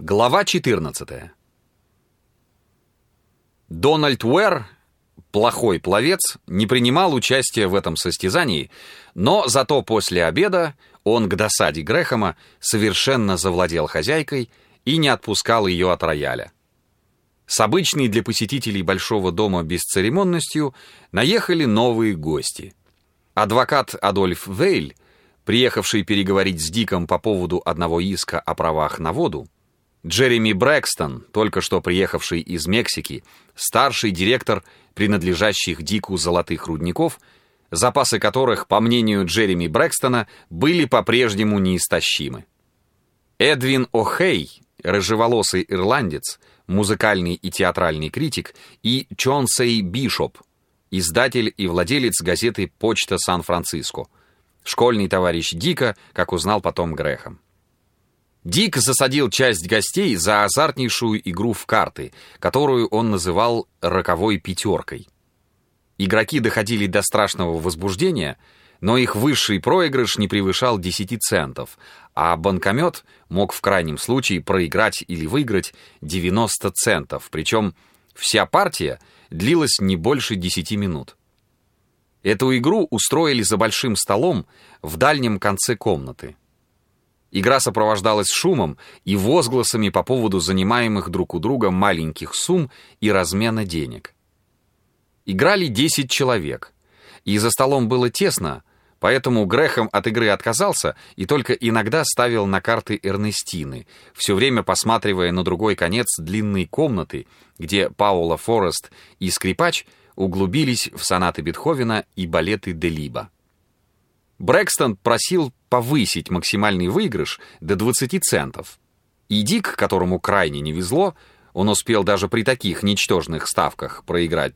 Глава 14. Дональд Уэр, плохой пловец, не принимал участия в этом состязании, но зато после обеда он к досаде Грэхэма совершенно завладел хозяйкой и не отпускал ее от рояля. С обычной для посетителей Большого дома бесцеремонностью наехали новые гости. Адвокат Адольф Вейль, приехавший переговорить с Диком по поводу одного иска о правах на воду, Джереми Брэкстон, только что приехавший из Мексики, старший директор принадлежащих Дику золотых рудников, запасы которых, по мнению Джереми Брэкстона, были по-прежнему неистощимы. Эдвин О'Хей, рыжеволосый ирландец, музыкальный и театральный критик, и Чонсей Бишоп, издатель и владелец газеты «Почта Сан-Франциско», школьный товарищ Дика, как узнал потом Грэхэм. Дик засадил часть гостей за азартнейшую игру в карты, которую он называл «роковой пятеркой». Игроки доходили до страшного возбуждения, но их высший проигрыш не превышал 10 центов, а банкомет мог в крайнем случае проиграть или выиграть 90 центов, причем вся партия длилась не больше 10 минут. Эту игру устроили за большим столом в дальнем конце комнаты. Игра сопровождалась шумом и возгласами по поводу занимаемых друг у друга маленьких сумм и размена денег. Играли 10 человек, и за столом было тесно, поэтому Грэхэм от игры отказался и только иногда ставил на карты Эрнестины, все время посматривая на другой конец длинной комнаты, где Паула Форест и скрипач углубились в сонаты Бетховена и балеты Делиба. Брэкстон просил повысить максимальный выигрыш до 20 центов. И Дик, которому крайне не везло, он успел даже при таких ничтожных ставках проиграть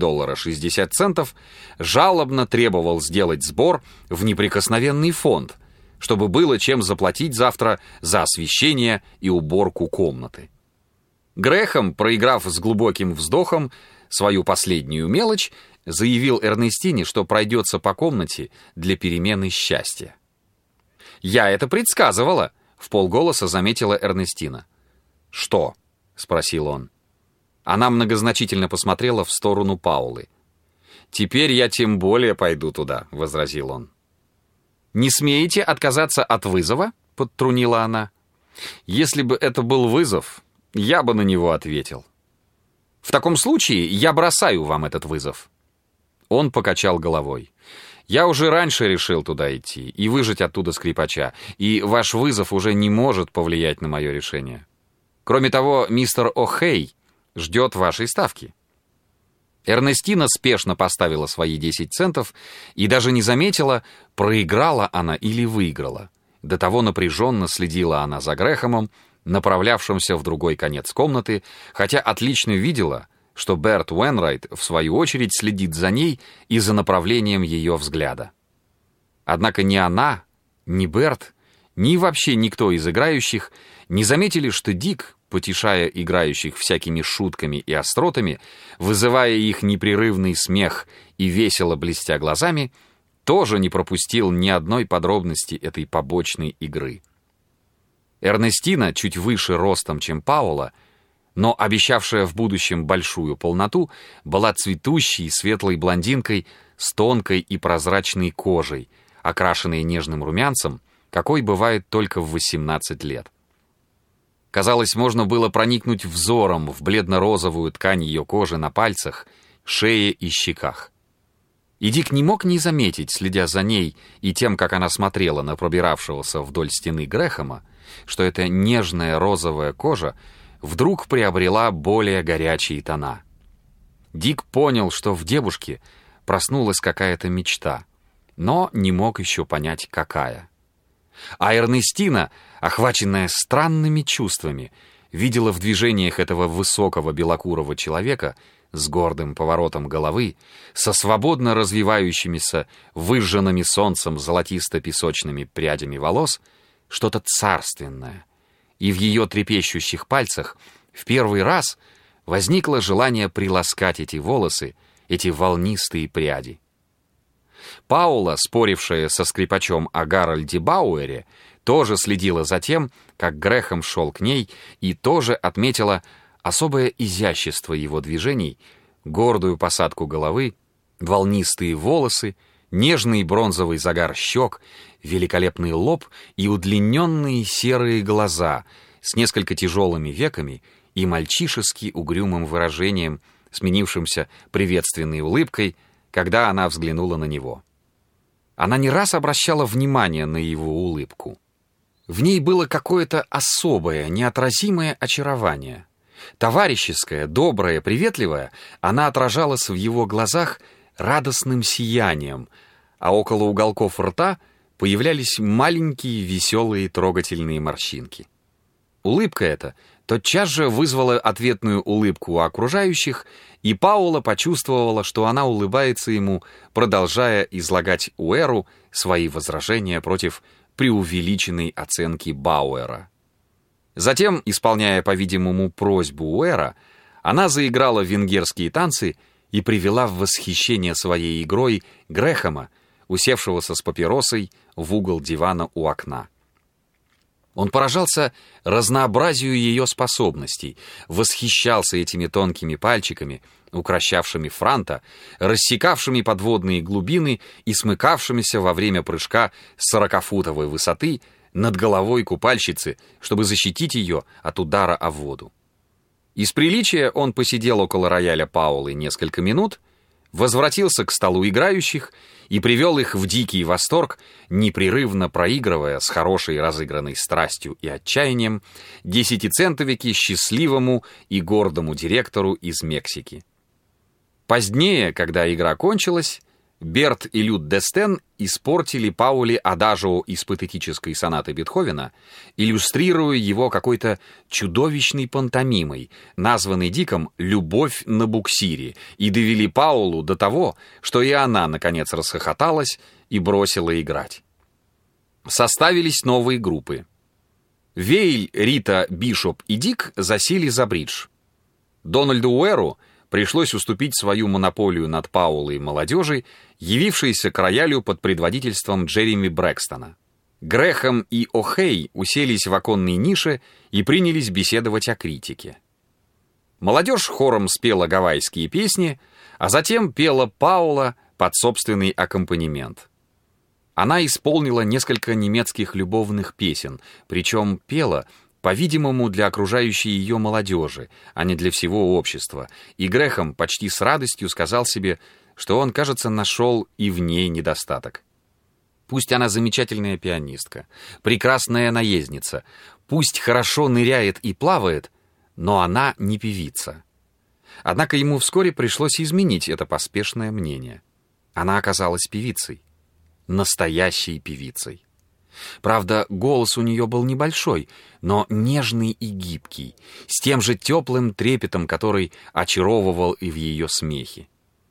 $4.60, жалобно требовал сделать сбор в неприкосновенный фонд, чтобы было чем заплатить завтра за освещение и уборку комнаты. Грэхэм, проиграв с глубоким вздохом свою последнюю мелочь, заявил Эрнестине, что пройдется по комнате для перемены счастья. «Я это предсказывала», — вполголоса заметила Эрнестина. «Что?» — спросил он. Она многозначительно посмотрела в сторону Паулы. «Теперь я тем более пойду туда», — возразил он. «Не смеете отказаться от вызова?» — подтрунила она. «Если бы это был вызов, я бы на него ответил». «В таком случае я бросаю вам этот вызов». Он покачал головой. «Я уже раньше решил туда идти и выжать оттуда скрипача, и ваш вызов уже не может повлиять на мое решение. Кроме того, мистер О'Хей ждет вашей ставки». Эрнестина спешно поставила свои 10 центов и даже не заметила, проиграла она или выиграла. До того напряженно следила она за Грэхэмом, направлявшимся в другой конец комнаты, хотя отлично видела, что Берт Уэнрайт, в свою очередь, следит за ней и за направлением ее взгляда. Однако ни она, ни Берт, ни вообще никто из играющих не заметили, что Дик, потешая играющих всякими шутками и остротами, вызывая их непрерывный смех и весело блестя глазами, тоже не пропустил ни одной подробности этой побочной игры. Эрнестина, чуть выше ростом, чем Паула, но обещавшая в будущем большую полноту, была цветущей светлой блондинкой с тонкой и прозрачной кожей, окрашенной нежным румянцем, какой бывает только в 18 лет. Казалось, можно было проникнуть взором в бледно-розовую ткань ее кожи на пальцах, шее и щеках. И Дик не мог не заметить, следя за ней и тем, как она смотрела на пробиравшегося вдоль стены Грэхэма, что эта нежная розовая кожа вдруг приобрела более горячие тона. Дик понял, что в девушке проснулась какая-то мечта, но не мог еще понять, какая. А Эрнестина, охваченная странными чувствами, видела в движениях этого высокого белокурого человека с гордым поворотом головы, со свободно развивающимися, выжженными солнцем золотисто-песочными прядями волос, что-то царственное, и в ее трепещущих пальцах в первый раз возникло желание приласкать эти волосы, эти волнистые пряди. Паула, спорившая со скрипачом о Гарольде Бауэре, тоже следила за тем, как Грэхэм шел к ней, и тоже отметила особое изящество его движений, гордую посадку головы, волнистые волосы, нежный бронзовый загар щек, великолепный лоб и удлиненные серые глаза с несколько тяжелыми веками и мальчишески угрюмым выражением, сменившимся приветственной улыбкой, когда она взглянула на него. Она не раз обращала внимание на его улыбку. В ней было какое-то особое, неотразимое очарование. Товарищеское, доброе, приветливое, она отражалась в его глазах радостным сиянием, а около уголков рта появлялись маленькие, веселые, трогательные морщинки. Улыбка эта тотчас же вызвала ответную улыбку у окружающих, и Паула почувствовала, что она улыбается ему, продолжая излагать Уэру свои возражения против преувеличенной оценки Бауэра. Затем, исполняя, по-видимому, просьбу Уэра, она заиграла венгерские танцы и привела в восхищение своей игрой Грэхэма, усевшегося с папиросой в угол дивана у окна. Он поражался разнообразию ее способностей, восхищался этими тонкими пальчиками, укращавшими франта, рассекавшими подводные глубины и смыкавшимися во время прыжка с 40-футовой высоты над головой купальщицы, чтобы защитить ее от удара о воду. Из приличия он посидел около рояля Паулы несколько минут, возвратился к столу играющих и привел их в дикий восторг, непрерывно проигрывая с хорошей разыгранной страстью и отчаянием десятицентовики счастливому и гордому директору из Мексики. Позднее, когда игра кончилась, Берт и Люд Дестен испортили Пауле адажио из патетической сонаты Бетховена, иллюстрируя его какой-то чудовищной пантомимой, названной Диком «Любовь на буксире», и довели Паулу до того, что и она, наконец, расхохоталась и бросила играть. Составились новые группы. Вейль, Рита, Бишоп и Дик засели за бридж. Дональду Уэру пришлось уступить свою монополию над Паулой молодежи, явившейся к роялю под предводительством Джереми Брэкстона. Грэхэм и О'Хей уселись в оконной нише и принялись беседовать о критике. Молодежь хором спела гавайские песни, а затем пела Паула под собственный аккомпанемент. Она исполнила несколько немецких любовных песен, причем пела, по-видимому, для окружающей ее молодежи, а не для всего общества, и Грэхэм почти с радостью сказал себе, что он, кажется, нашел и в ней недостаток. Пусть она замечательная пианистка, прекрасная наездница, пусть хорошо ныряет и плавает, но она не певица. Однако ему вскоре пришлось изменить это поспешное мнение. Она оказалась певицей, настоящей певицей. Правда, голос у нее был небольшой, но нежный и гибкий, с тем же теплым трепетом, который очаровывал и в ее смехе.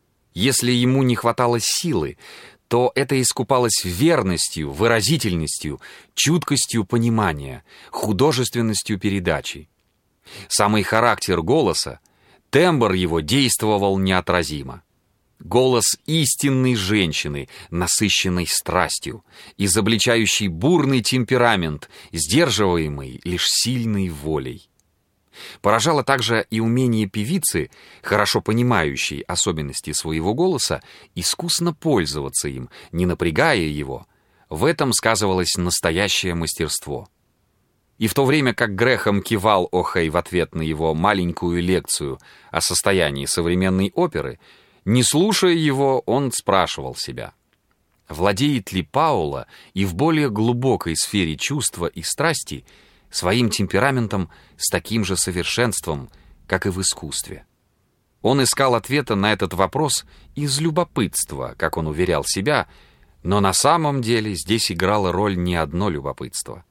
Если ему не хватало силы, то это искупалось верностью, выразительностью, чуткостью понимания, художественностью передачи. Самый характер голоса, тембр его действовал неотразимо. Голос истинной женщины, насыщенной страстью, изобличающий бурный темперамент, сдерживаемый лишь сильной волей. Поражало также и умение певицы, хорошо понимающей особенности своего голоса, искусно пользоваться им, не напрягая его. В этом сказывалось настоящее мастерство. И в то время как Грэхэм кивал О'Хей в ответ на его маленькую лекцию о состоянии современной оперы, не слушая его, он спрашивал себя, владеет ли Паула и в более глубокой сфере чувства и страсти своим темпераментом с таким же совершенством, как и в искусстве. Он искал ответа на этот вопрос из любопытства, как он уверял себя, но на самом деле здесь играло роль не одно любопытство.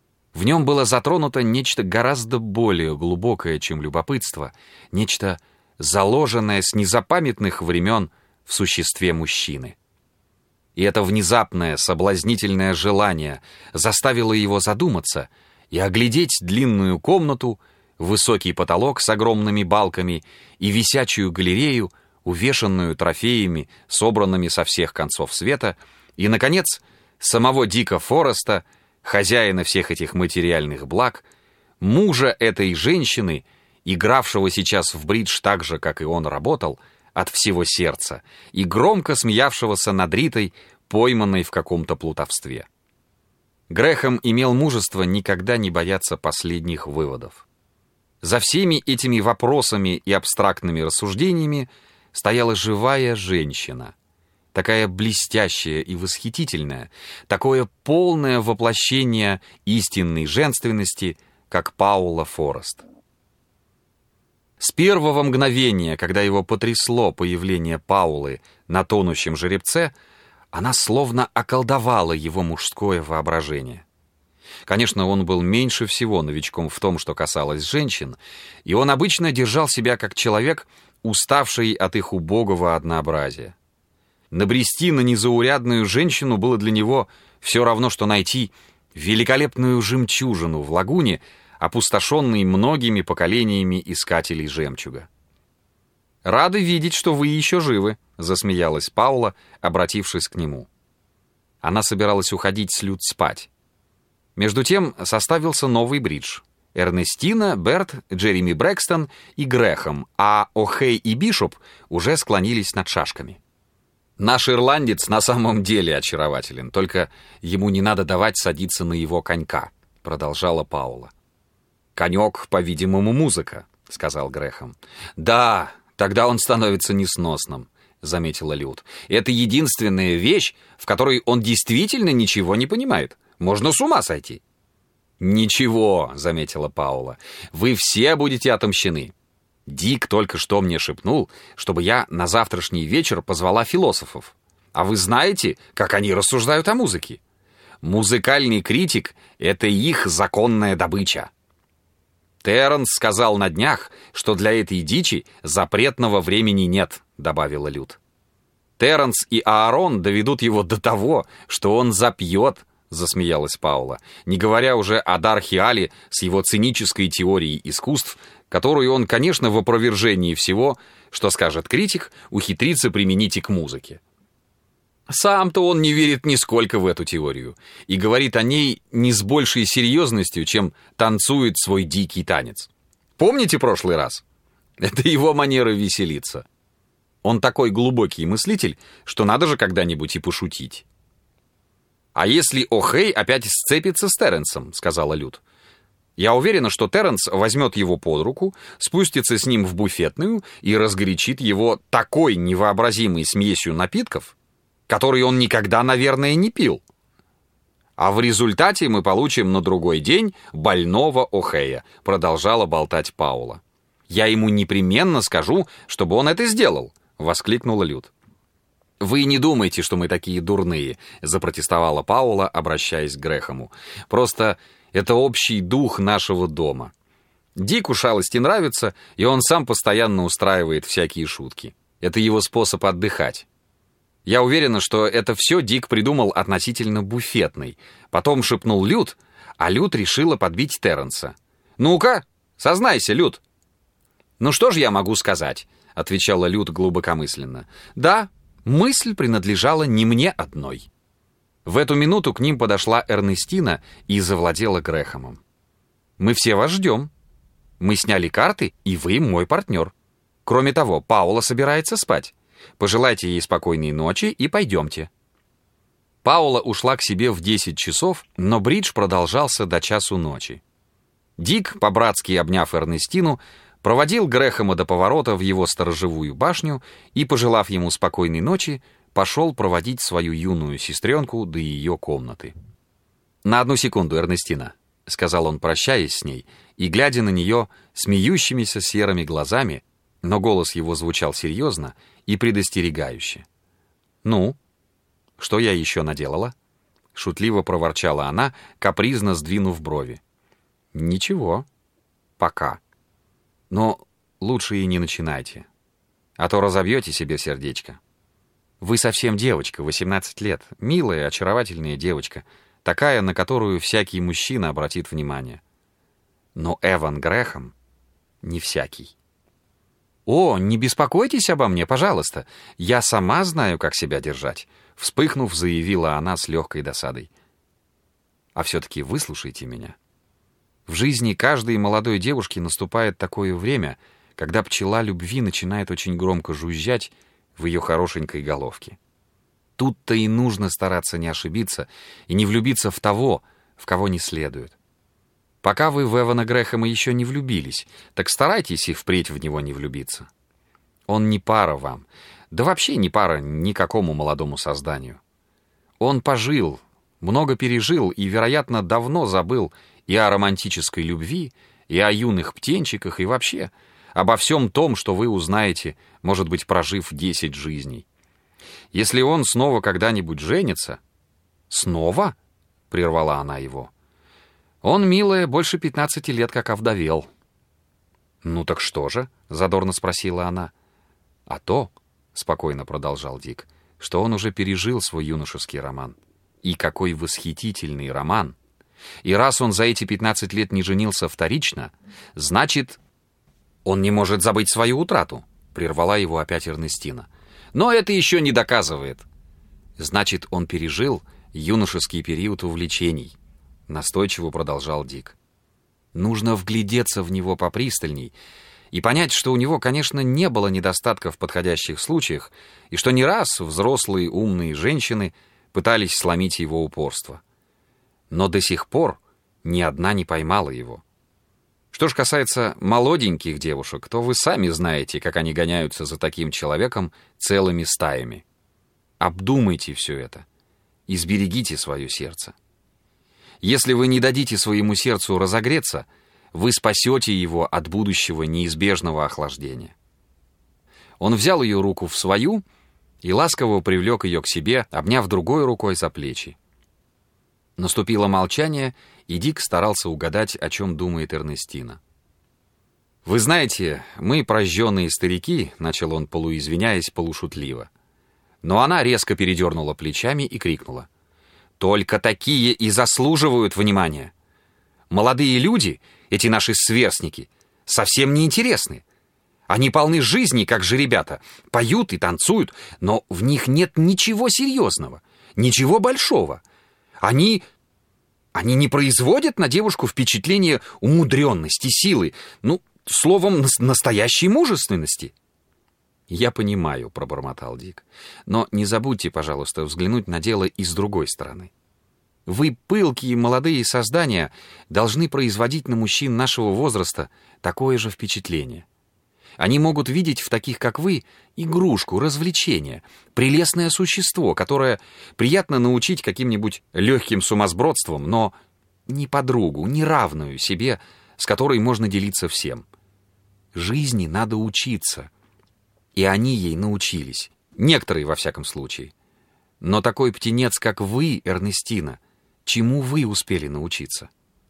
В нем было затронуто нечто гораздо более глубокое, чем любопытство, нечто заложенное с незапамятных времен в существе мужчины. И это внезапное соблазнительное желание заставило его задуматься и оглядеть длинную комнату, высокий потолок с огромными балками и висячую галерею, увешанную трофеями, собранными со всех концов света, и, наконец, самого Дика Фореста, хозяина всех этих материальных благ, мужа этой женщины, игравшего сейчас в бридж так же, как и он работал, от всего сердца, и громко смеявшегося над Ритой, пойманной в каком-то плутовстве. Грэхэм имел мужество никогда не бояться последних выводов. За всеми этими вопросами и абстрактными рассуждениями стояла живая женщина, такая блестящая и восхитительная, такое полное воплощение истинной женственности, как Паула Форест. С первого мгновения, когда его потрясло появление Паулы на тонущем жеребце, она словно околдовала его мужское воображение. Конечно, он был меньше всего новичком в том, что касалось женщин, и он обычно держал себя как человек, уставший от их убогого однообразия. Набрести на незаурядную женщину было для него все равно, что найти великолепную жемчужину в лагуне, опустошенной многими поколениями искателей жемчуга. «Рады видеть, что вы еще живы», — засмеялась Паула, обратившись к нему. Она собиралась уходить с Люд спать. Между тем составился новый бридж. Эрнестина, Берт, Джереми Брэкстон и Грэхэм, а О'Хей и Бишоп уже склонились над шашками. «Наш ирландец на самом деле очарователен, только ему не надо давать садиться на его конька», — продолжала Паула. «Конек, по-видимому, музыка», — сказал Грэхэм. «Да, тогда он становится несносным», — заметила Люд. «Это единственная вещь, в которой он действительно ничего не понимает. Можно с ума сойти». «Ничего», — заметила Паула, — «вы все будете отомщены. Дик только что мне шепнул, чтобы я на завтрашний вечер позвала философов. А вы знаете, как они рассуждают о музыке? Музыкальный критик — это их законная добыча. Терренс сказал на днях, что для этой дичи запретного времени нет», — добавила Люд. «Терренс и Аарон доведут его до того, что он запьет», — засмеялась Паула, не говоря уже о Дархиале с его цинической теорией искусств, которую он, конечно, в опровержении всего, что скажет критик, ухитрится применить и к музыке. Сам-то он не верит нисколько в эту теорию и говорит о ней не с большей серьезностью, чем танцует свой дикий танец. Помните прошлый раз? Это его манера веселиться. Он такой глубокий мыслитель, что надо же когда-нибудь и пошутить. «А если О'Хей опять сцепится с Терренсом?» — сказала Люд. «Я уверена, что Терренс возьмет его под руку, спустится с ним в буфетную и разгорячит его такой невообразимой смесью напитков, который он никогда, наверное, не пил. А в результате мы получим на другой день больного О'Хея», — продолжала болтать Паула. «Я ему непременно скажу, чтобы он это сделал», — воскликнула Люд. «Вы не думайте, что мы такие дурные», — запротестовала Паула, обращаясь к Грэхэму. «Просто это общий дух нашего дома. Дику шалости нравится, и он сам постоянно устраивает всякие шутки. Это его способ отдыхать. Я уверена, что это все Дик придумал относительно буфетной. Потом шепнул Люд, а Люд решила подбить Терренса. «Ну-ка, сознайся, Люд». «Ну что ж я могу сказать?» — отвечала Люд глубокомысленно. «Да, мысль принадлежала не мне одной». В эту минуту к ним подошла Эрнестина и завладела Грэхэмом. «Мы все вас ждем. Мы сняли карты, и вы мой партнер. Кроме того, Паула собирается спать. Пожелайте ей спокойной ночи и пойдемте». Паула ушла к себе в 10 часов, но бридж продолжался до часу ночи. Дик, по-братски обняв Эрнестину, проводил Грэхэма до поворота в его сторожевую башню и, пожелав ему спокойной ночи, пошел проводить свою юную сестренку до ее комнаты. «На одну секунду, Эрнестина», — сказал он, прощаясь с ней, и, глядя на нее смеющимися серыми глазами, но голос его звучал серьезно и предостерегающе. «Ну, что я еще наделала?» — шутливо проворчала она, капризно сдвинув брови. «Ничего. Пока. Но лучше и не начинайте, а то разобьете себе сердечко. Вы совсем девочка, 18 лет, милая, очаровательная девочка, такая, на которую всякий мужчина обратит внимание. Но Эван Грэхэм не всякий». «О, не беспокойтесь обо мне, пожалуйста. Я сама знаю, как себя держать», — вспыхнув, заявила она с легкой досадой. А все-таки выслушайте меня. В жизни каждой молодой девушки наступает такое время, когда пчела любви начинает очень громко жужжать в ее хорошенькой головке. Тут-то и нужно стараться не ошибиться и не влюбиться в того, в кого не следует. Пока вы в Эвана Грэхэма еще не влюбились, так старайтесь и впредь в него не влюбиться. Он не пара вам, да вообще не пара никакому молодому созданию. Он пожил, много пережил и, вероятно, давно забыл и о романтической любви, и о юных птенчиках, и вообще обо всем том, что вы узнаете, может быть, прожив 10 жизней. Если он снова когда-нибудь женится... «Снова?» — прервала она его. «Он, милая, больше 15 лет как овдовел». «Ну так что же?» — задорно спросила она. «А то, — спокойно продолжал Дик, — что он уже пережил свой юношеский роман. И какой восхитительный роман! И раз он за эти 15 лет не женился вторично, значит, он не может забыть свою утрату», — прервала его опять Эрнестина. «Но это еще не доказывает». «Значит, он пережил юношеский период увлечений», — настойчиво продолжал Дик. «Нужно вглядеться в него попристальней и понять, что у него, конечно, не было недостатка в подходящих случаях, и что не раз взрослые умные женщины пытались сломить его упорство. Но до сих пор ни одна не поймала его. Что ж касается молоденьких девушек, то вы сами знаете, как они гоняются за таким человеком целыми стаями. Обдумайте все это и сберегите свое сердце. Если вы не дадите своему сердцу разогреться, вы спасете его от будущего неизбежного охлаждения». Он взял ее руку в свою и ласково привлек ее к себе, обняв другой рукой за плечи. Наступило молчание, и Дик старался угадать, о чем думает Эрнестина. «Вы знаете, мы прожженные старики», — начал он, полуизвиняясь, полушутливо. Но она резко передернула плечами и крикнула: «Только такие и заслуживают внимания! Молодые люди, эти наши сверстники, совсем неинтересны. Они полны жизни, как же ребята, поют и танцуют, но в них нет ничего серьезного, ничего большого. Они не производят на девушку впечатление умудренности, силы, словом, настоящей мужественности». «Я понимаю», — пробормотал Дик, «но не забудьте, пожалуйста, взглянуть на дело и с другой стороны. Вы, пылкие молодые создания, должны производить на мужчин нашего возраста такое же впечатление. Они могут видеть в таких, как вы, игрушку, развлечение, прелестное существо, которое приятно научить каким-нибудь легким сумасбродством, но не подругу, не равную себе, с которой можно делиться всем. Жизни надо учиться». И они ей научились. Некоторые, во всяком случае. Но такой птенец, как вы, Эрнестина, чему вы успели научиться?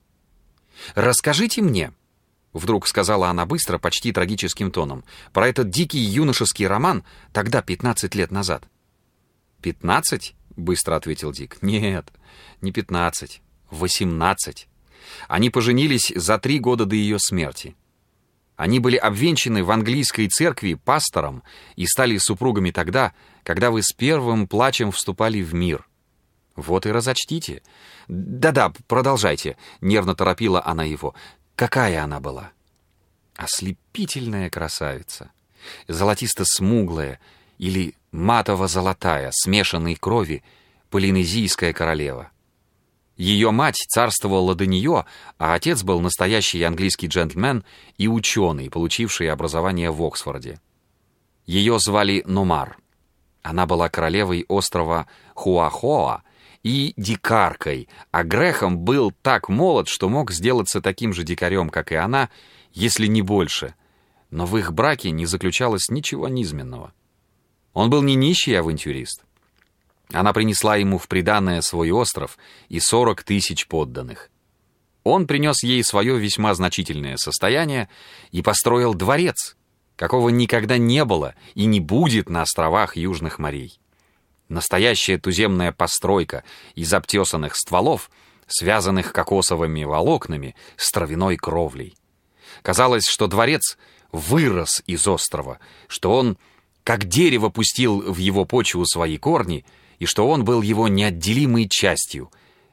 «Расскажите мне», — вдруг сказала она быстро, почти трагическим тоном, «про этот дикий юношеский роман тогда, 15 лет назад». «15?» — быстро ответил Дик. «Нет, не 15, 18. Они поженились за 3 года до ее смерти. Они были обвенчаны в английской церкви пастором и стали супругами тогда, когда вы с первым плачем вступали в мир. Вот и разочтите». «Да-да, продолжайте», — нервно торопила она его. «Какая она была?» «Ослепительная красавица, золотисто-смуглая или матово-золотая, смешанной крови, полинезийская королева. Ее мать царствовала до нее, а отец был настоящий английский джентльмен и ученый, получивший образование в Оксфорде. Ее звали Номар. Она была королевой острова Хуахоа и дикаркой, а Грэхэм был так молод, что мог сделаться таким же дикарем, как и она, если не больше. Но в их браке не заключалось ничего низменного. Он был не нищий авантюрист. Она принесла ему в приданое свой остров и 40 000 подданных. Он принес ей свое весьма значительное состояние и построил дворец, какого никогда не было и не будет на островах Южных морей. Настоящая туземная постройка из обтесанных стволов, связанных кокосовыми волокнами с травяной кровлей. Казалось, что дворец вырос из острова, что он, как дерево, пустил в его почву свои корни, и что он был его неотделимой частью,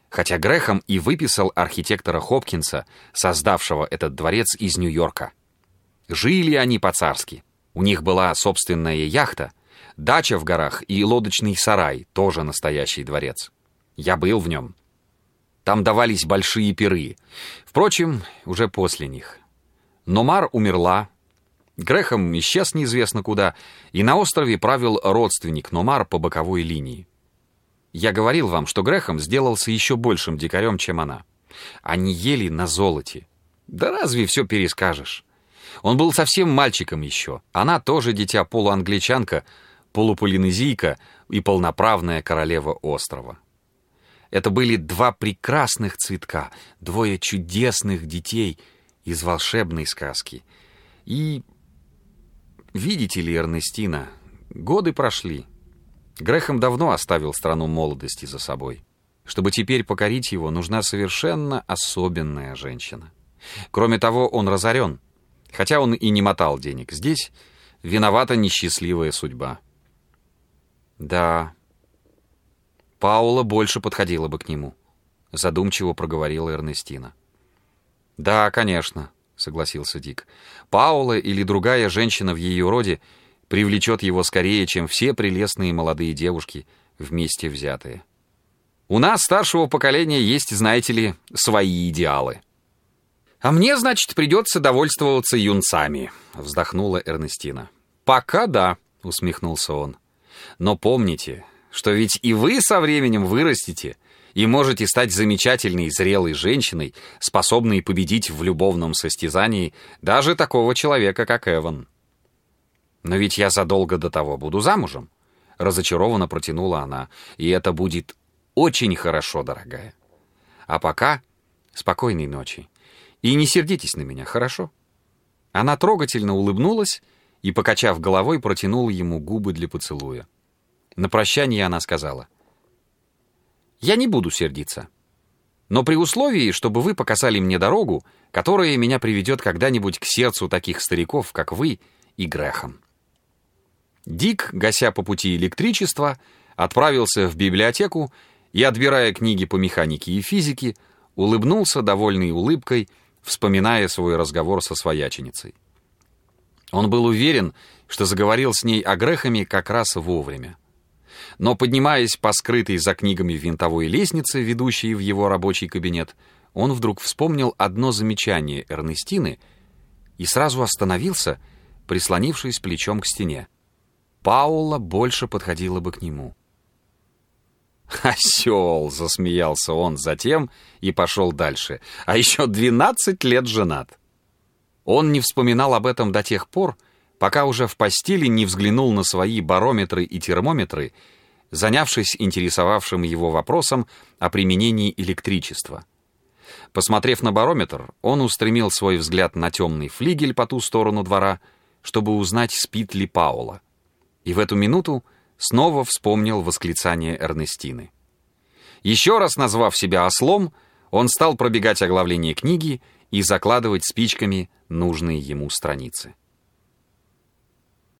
хотя Грэхэм и выписал архитектора Хопкинса, создавшего этот дворец из Нью-Йорка. Жили они по-царски. У них была собственная яхта, дача в горах и лодочный сарай, тоже настоящий дворец. Я был в нем. Там давались большие пиры. Впрочем, уже после них. Номар умерла, Грэхэм исчез неизвестно куда, и на острове правил родственник Номар по боковой линии. Я говорил вам, что Грэхэм сделался еще большим дикарем, чем она. Они ели на золоте. Да разве все перескажешь? Он был совсем мальчиком еще. Она тоже дитя полуангличанка, полуполинезийка и полноправная королева острова. Это были два прекрасных цветка, двое чудесных детей из волшебной сказки. И, видите ли, Эрнестина, годы прошли. Грэхэм давно оставил страну молодости за собой. Чтобы теперь покорить его, нужна совершенно особенная женщина. Кроме того, он разорен. Хотя он и не мотал денег. Здесь виновата несчастливая судьба. Да, Паула больше подходила бы к нему, задумчиво проговорила Эрнестина. Да, конечно, согласился Дик. Паула или другая женщина в ее роде привлечет его скорее, чем все прелестные молодые девушки вместе взятые. У нас, старшего поколения, есть, знаете ли, свои идеалы. «А мне, значит, придется довольствоваться юнцами», — вздохнула Эрнестина. «Пока да», — усмехнулся он. «Но помните, что ведь и вы со временем вырастете и можете стать замечательной зрелой женщиной, способной победить в любовном состязании даже такого человека, как Эван». «Но ведь я задолго до того буду замужем», — разочарованно протянула она. «И это будет очень хорошо, дорогая. А пока спокойной ночи. И не сердитесь на меня, хорошо?» Она трогательно улыбнулась и, покачав головой, протянула ему губы для поцелуя. На прощание она сказала: «Я не буду сердиться, но при условии, чтобы вы показали мне дорогу, которая меня приведет когда-нибудь к сердцу таких стариков, как вы и Грэхэм». Дик, гася по пути электричество, отправился в библиотеку и, отбирая книги по механике и физике, улыбнулся довольной улыбкой, вспоминая свой разговор со свояченицей. Он был уверен, что заговорил с ней о Грэхэме как раз вовремя. Но, поднимаясь по скрытой за книгами винтовой лестнице, ведущей в его рабочий кабинет, он вдруг вспомнил одно замечание Эрнестины и сразу остановился, прислонившись плечом к стене. Паула больше подходила бы к нему. «Осел!» — засмеялся он затем и пошел дальше. «А еще 12 лет женат!» Он не вспоминал об этом до тех пор, пока уже в постели не взглянул на свои барометры и термометры, занявшись интересовавшим его вопросом о применении электричества. Посмотрев на барометр, он устремил свой взгляд на темный флигель по ту сторону двора, чтобы узнать, спит ли Паула. И в эту минуту снова вспомнил восклицание Эрнестины. Еще раз назвав себя ослом, он стал пробегать оглавление книги и закладывать спичками нужные ему страницы.